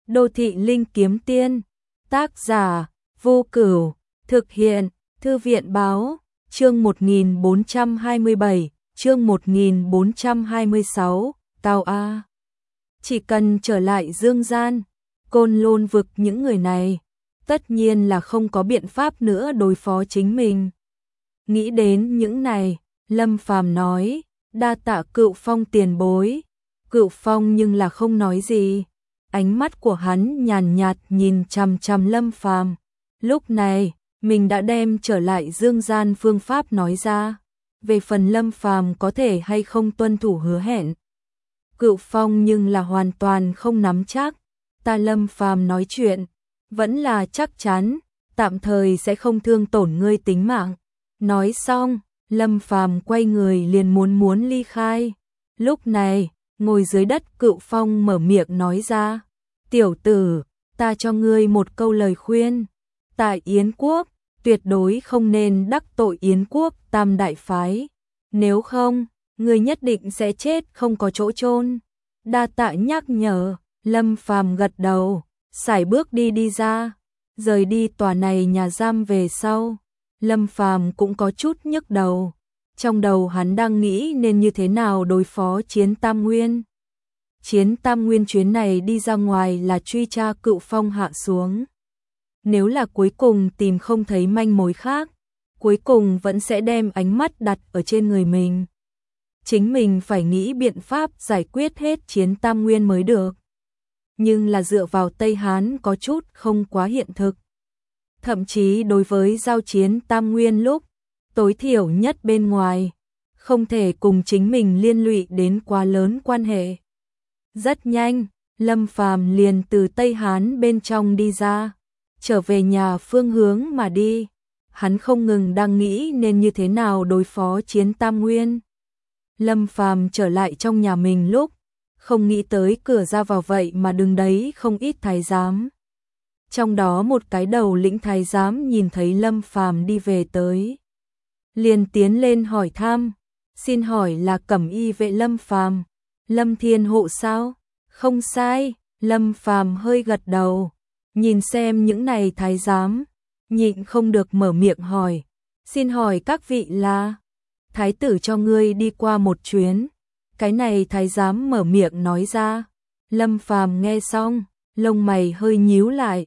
Đô thị linh kiếm tiên, tác giả, Vô Cửu, thực hiện, Thư viện báo, chương 1427, chương 1426, Tào A. Chỉ cần trở lại dương gian, Côn Lôn vực những người này, tất nhiên là không có biện pháp nữa đối phó chính mình. Nghĩ đến những này, Lâm Phàm nói, đa tạ Cựu Phong tiền bối. Cựu Phong nhưng là không nói gì. Ánh mắt của hắn nhàn nhạt nhìn chằm chằm Lâm Phàm. Lúc này, mình đã đem trở lại dương gian phương pháp nói ra. Về phần Lâm Phàm có thể hay không tuân thủ hứa hẹn, Cựu Phong nhưng là hoàn toàn không nắm chắc. Ta Lâm Phàm nói chuyện, vẫn là chắc chắn, tạm thời sẽ không thương tổn ngươi tính mạng. Nói xong, Lâm Phàm quay người liền muốn ly khai. Lúc này, ngồi dưới đất Cựu Phong mở miệng nói ra, tiểu tử, ta cho ngươi một câu lời khuyên. Tại Yến Quốc, tuyệt đối không nên đắc tội Yến Quốc tam đại phái. Nếu không, ngươi nhất định sẽ chết không có chỗ chôn. Đa tạ nhắc nhở, Lâm Phàm gật đầu, sải bước đi ra, rời đi tòa này nhà giam về sau. Lâm Phàm cũng có chút nhức đầu. Trong đầu hắn đang nghĩ nên như thế nào đối phó Chiến Tam Nguyên. Chiến Tam Nguyên chuyến này đi ra ngoài là truy tra Cựu Phong hạ xuống. Nếu là cuối cùng tìm không thấy manh mối khác, cuối cùng vẫn sẽ đem ánh mắt đặt ở trên người mình. Chính mình phải nghĩ biện pháp giải quyết hết Chiến Tam Nguyên mới được. Nhưng là dựa vào Tây Hán có chút không quá hiện thực. Thậm chí đối với giao chiến Tam Nguyên lúc, tối thiểu nhất bên ngoài, không thể cùng chính mình liên lụy đến quá lớn quan hệ. Rất nhanh, Lâm Phàm liền từ Tây Hán bên trong đi ra, trở về nhà phương hướng mà đi. Hắn không ngừng đang nghĩ nên như thế nào đối phó Chiến Tam Nguyên. Lâm Phàm trở lại trong nhà mình lúc, không nghĩ tới cửa ra vào vậy mà đứng đấy không ít thái giám. Trong đó một cái đầu lĩnh thái giám nhìn thấy Lâm Phàm đi về tới, liền tiến lên hỏi thăm, xin hỏi là Cẩm Y vệ Lâm Phàm, Lâm Thiên Hộ sao? Không sai, Lâm Phàm hơi gật đầu, nhìn xem những này thái giám, nhịn không được mở miệng hỏi, xin hỏi các vị là? Thái tử cho ngươi đi qua một chuyến. Cái này thái giám mở miệng nói ra. Lâm Phàm nghe xong, lông mày hơi nhíu lại.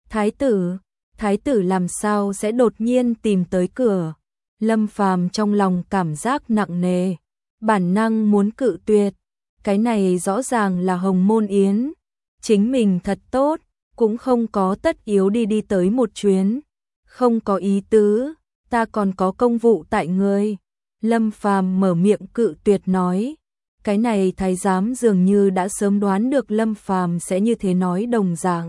Thái tử làm sao sẽ đột nhiên tìm tới cửa? Lâm Phàm trong lòng cảm giác nặng nề, bản năng muốn cự tuyệt. Cái này rõ ràng là Hồng Môn Yến, chính mình thật tốt, cũng không có tất yếu đi tới một chuyến. Không có ý tứ, ta còn có công vụ tại ngươi. Lâm Phàm mở miệng cự tuyệt nói. Cái này thái giám dường như đã sớm đoán được Lâm Phàm sẽ như thế nói đồng dạng.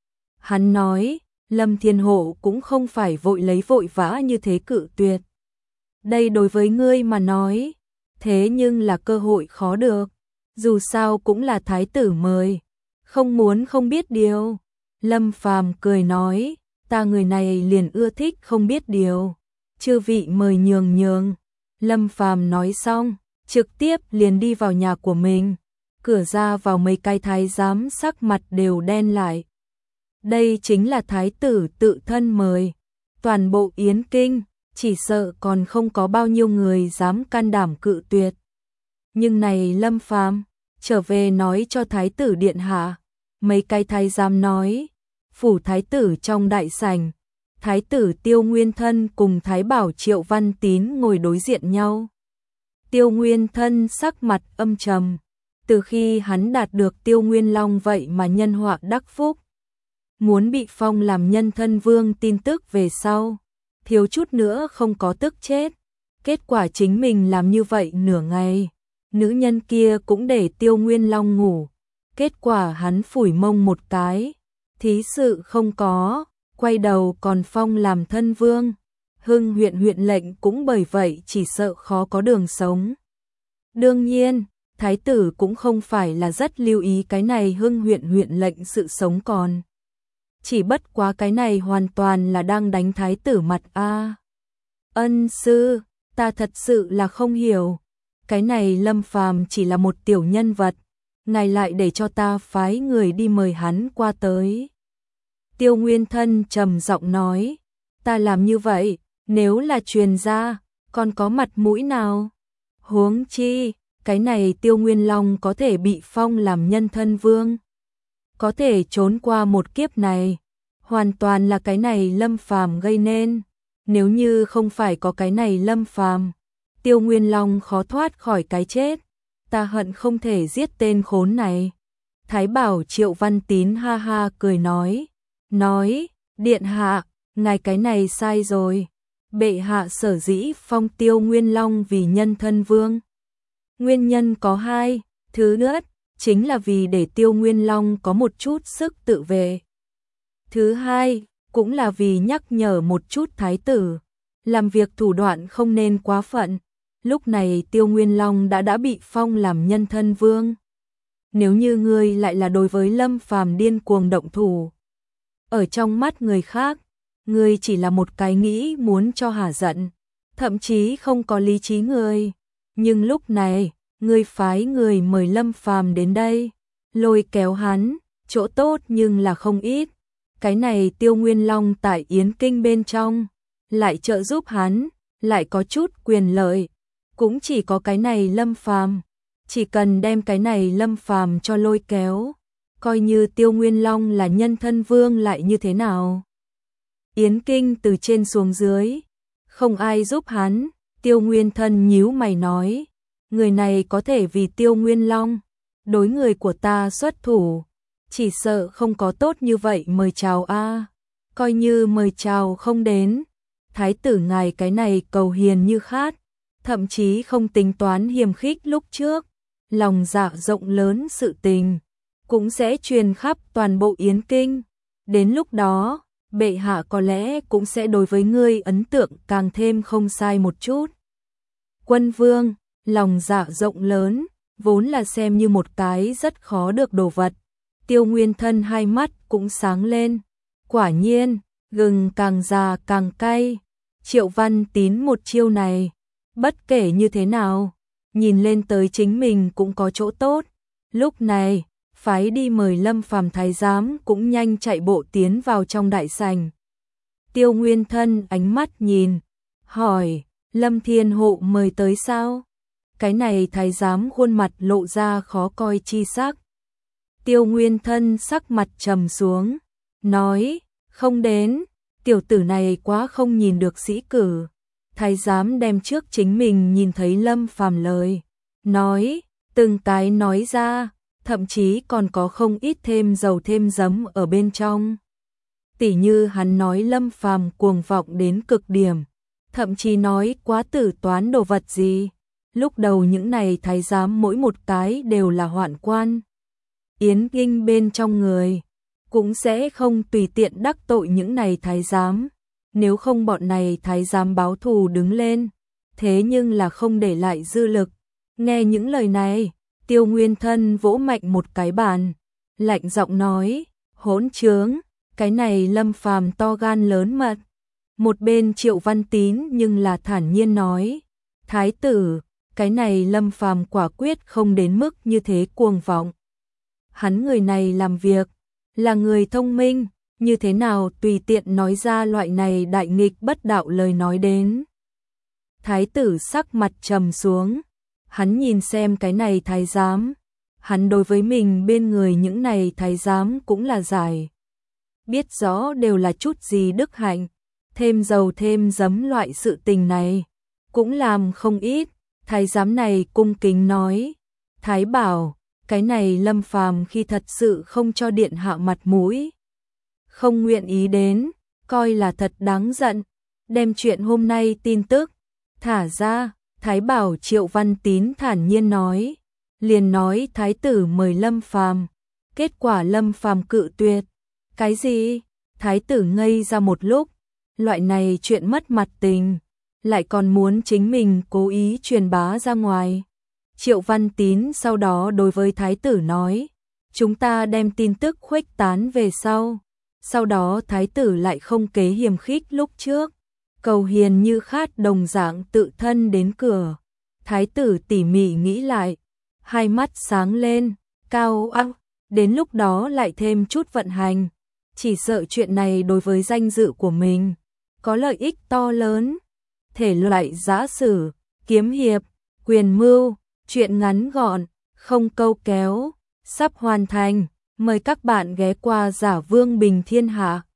Hắn nói, Lâm Thiên Hộ cũng không phải vội vã như thế cự tuyệt. Đây đối với ngươi mà nói, thế nhưng là cơ hội khó được. Dù sao cũng là thái tử mời, không muốn không biết điều. Lâm Phàm cười nói, ta người này liền ưa thích không biết điều. Chư vị mời nhường. Lâm Phàm nói xong, trực tiếp liền đi vào nhà của mình. Cửa ra vào mấy cái thái giám sắc mặt đều đen lại. Đây chính là thái tử tự thân mời. Toàn bộ Yến Kinh, chỉ sợ còn không có bao nhiêu người dám can đảm cự tuyệt. Nhưng này Lâm Phàm trở về nói cho thái tử điện hạ. Mấy cái thái giám nói, phủ thái tử trong đại sảnh, thái tử Tiêu Nguyên Thân cùng thái bảo Triệu Văn Tín ngồi đối diện nhau. Tiêu Nguyên Thân sắc mặt âm trầm, từ khi hắn đạt được Tiêu Nguyên Long vậy mà nhân họa đắc phúc, muốn bị phong làm nhân thân vương tin tức về sau, thiếu chút nữa không có tức chết. Kết quả chính mình làm như vậy nửa ngày, nữ nhân kia cũng để Tiêu Nguyên Long ngủ. Kết quả hắn phủi mông một cái, thí sự không có, quay đầu còn phong làm thân vương. Hưng huyện lệnh cũng bởi vậy chỉ sợ khó có đường sống. Đương nhiên, thái tử cũng không phải là rất lưu ý cái này Hưng huyện lệnh sự sống còn. Chỉ bất quá cái này hoàn toàn là đang đánh thái tử mặt a. Ân sư, ta thật sự là không hiểu. Cái này Lâm Phàm chỉ là một tiểu nhân vật, ngài lại để cho ta phái người đi mời hắn qua tới. Tiêu Nguyên Thân trầm giọng nói, ta làm như vậy, nếu là truyền ra, còn có mặt mũi nào? Huống chi, cái này Tiêu Nguyên Long có thể bị phong làm nhân thân vương, có thể trốn qua một kiếp này, hoàn toàn là cái này Lâm Phàm gây nên. Nếu như không phải có cái này Lâm Phàm, Tiêu Nguyên Long khó thoát khỏi cái chết. Ta hận không thể giết tên khốn này. Thái Bảo Triệu Văn Tín ha ha cười nói, điện hạ, ngài cái này sai rồi. Bệ hạ sở dĩ phong Tiêu Nguyên Long vì nhân thân vương. Nguyên nhân có hai, thứ nhất, chính là vì để Tiêu Nguyên Long có một chút sức tự vệ. Thứ hai, cũng là vì nhắc nhở một chút thái tử, làm việc thủ đoạn không nên quá phận. Lúc này Tiêu Nguyên Long đã bị phong làm nhân thân vương. Nếu như ngươi lại là đối với Lâm Phàm điên cuồng động thủ, ở trong mắt người khác, ngươi chỉ là một cái nghĩ muốn cho hả giận, thậm chí không có lý trí người. Nhưng lúc này, ngươi phái người mời Lâm Phàm đến đây, lôi kéo hắn, chỗ tốt nhưng là không ít. Cái này Tiêu Nguyên Long tại Yến Kinh bên trong, lại trợ giúp hắn, lại có chút quyền lợi. Cũng chỉ có cái này Lâm Phàm, chỉ cần đem cái này Lâm Phàm cho lôi kéo, coi như Tiêu Nguyên Long là nhân thân vương lại như thế nào. Yến Kinh từ trên xuống dưới, không ai giúp hắn. Tiêu Nguyên Thân nhíu mày nói, người này có thể vì Tiêu Nguyên Long, đối người của ta xuất thủ, chỉ sợ không có tốt như vậy mời chào a. Coi như mời chào không đến, thái tử ngài cái này cầu hiền như khát, thậm chí không tính toán hiềm khích lúc trước, lòng dạ rộng lớn sự tình, cũng sẽ truyền khắp toàn bộ Yến Kinh. Đến lúc đó, bệ hạ có lẽ cũng sẽ đối với ngươi ấn tượng càng thêm không sai một chút. Quân vương, lòng dạ rộng lớn, vốn là xem như một cái rất khó được đồ vật. Tiêu Nguyên Thân hai mắt cũng sáng lên. Quả nhiên, gừng càng già càng cay. Triệu Văn Tín một chiêu này, bất kể như thế nào, nhìn lên tới chính mình cũng có chỗ tốt. Lúc này, phái đi mời Lâm Phàm thái giám cũng nhanh chạy bộ tiến vào trong đại sảnh. Tiêu Nguyên Thân ánh mắt nhìn, hỏi, Lâm Thiên Hộ mời tới sao? Cái này thái giám khuôn mặt lộ ra khó coi chi sắc. Tiêu Nguyên Thân sắc mặt trầm xuống, nói, không đến, tiểu tử này quá không nhìn được sĩ cử. Thái giám đem trước chính mình nhìn thấy Lâm Phàm lời, nói, từng cái nói ra, thậm chí còn có không ít thêm dầu thêm giấm ở bên trong. Tỉ như hắn nói Lâm Phàm cuồng vọng đến cực điểm, thậm chí nói quá tử toán đồ vật gì. Lúc đầu những này thái giám mỗi một cái đều là hoạn quan. Yến Kinh bên trong người, cũng sẽ không tùy tiện đắc tội những này thái giám. Nếu không bọn này thái giám báo thù đứng lên, thế nhưng là không để lại dư lực. Nghe những lời này, Tiêu Nguyên Thân vỗ mạnh một cái bàn, lạnh giọng nói, hỗn trướng, cái này Lâm Phàm to gan lớn mật. Một bên Triệu Văn Tín nhưng là thản nhiên nói, thái tử, cái này Lâm Phàm quả quyết không đến mức như thế cuồng vọng. Hắn người này làm việc, là người thông minh, như thế nào tùy tiện nói ra loại này đại nghịch bất đạo lời nói đến. Thái tử sắc mặt trầm xuống, hắn nhìn xem cái này thái giám, hắn đối với mình bên người những này thái giám cũng là giải. Biết rõ đều là chút gì đức hạnh, thêm dầu thêm giấm loại sự tình này, cũng làm không ít. Thái giám này cung kính nói, thái bảo, cái này Lâm Phàm khi thật sự không cho điện hạ mặt mũi, không nguyện ý đến, coi là thật đáng giận, đem chuyện hôm nay tin tức thả ra. Thái bảo Triệu Văn Tín thản nhiên nói, liền nói thái tử mời Lâm Phàm, kết quả Lâm Phàm cự tuyệt. Cái gì? Thái tử ngây ra một lúc, loại này chuyện mất mặt tình, lại còn muốn chính mình cố ý truyền bá ra ngoài. Triệu Văn Tín sau đó đối với thái tử nói, chúng ta đem tin tức khuếch tán về sau. Sau đó thái tử lại không kế hiềm khích lúc trước, cầu hiền như khát đồng dạng tự thân đến cửa. Thái tử tỉ mỉ nghĩ lại, hai mắt sáng lên, cao ăng, đến lúc đó lại thêm chút vận hành. Chỉ sợ chuyện này đối với danh dự của mình có lợi ích to lớn. Thể loại giã sử, kiếm hiệp, quyền mưu, truyện ngắn gọn, không câu kéo, sắp hoàn thành. Mời các bạn ghé qua Giả Vương Bình Thiên Hạ.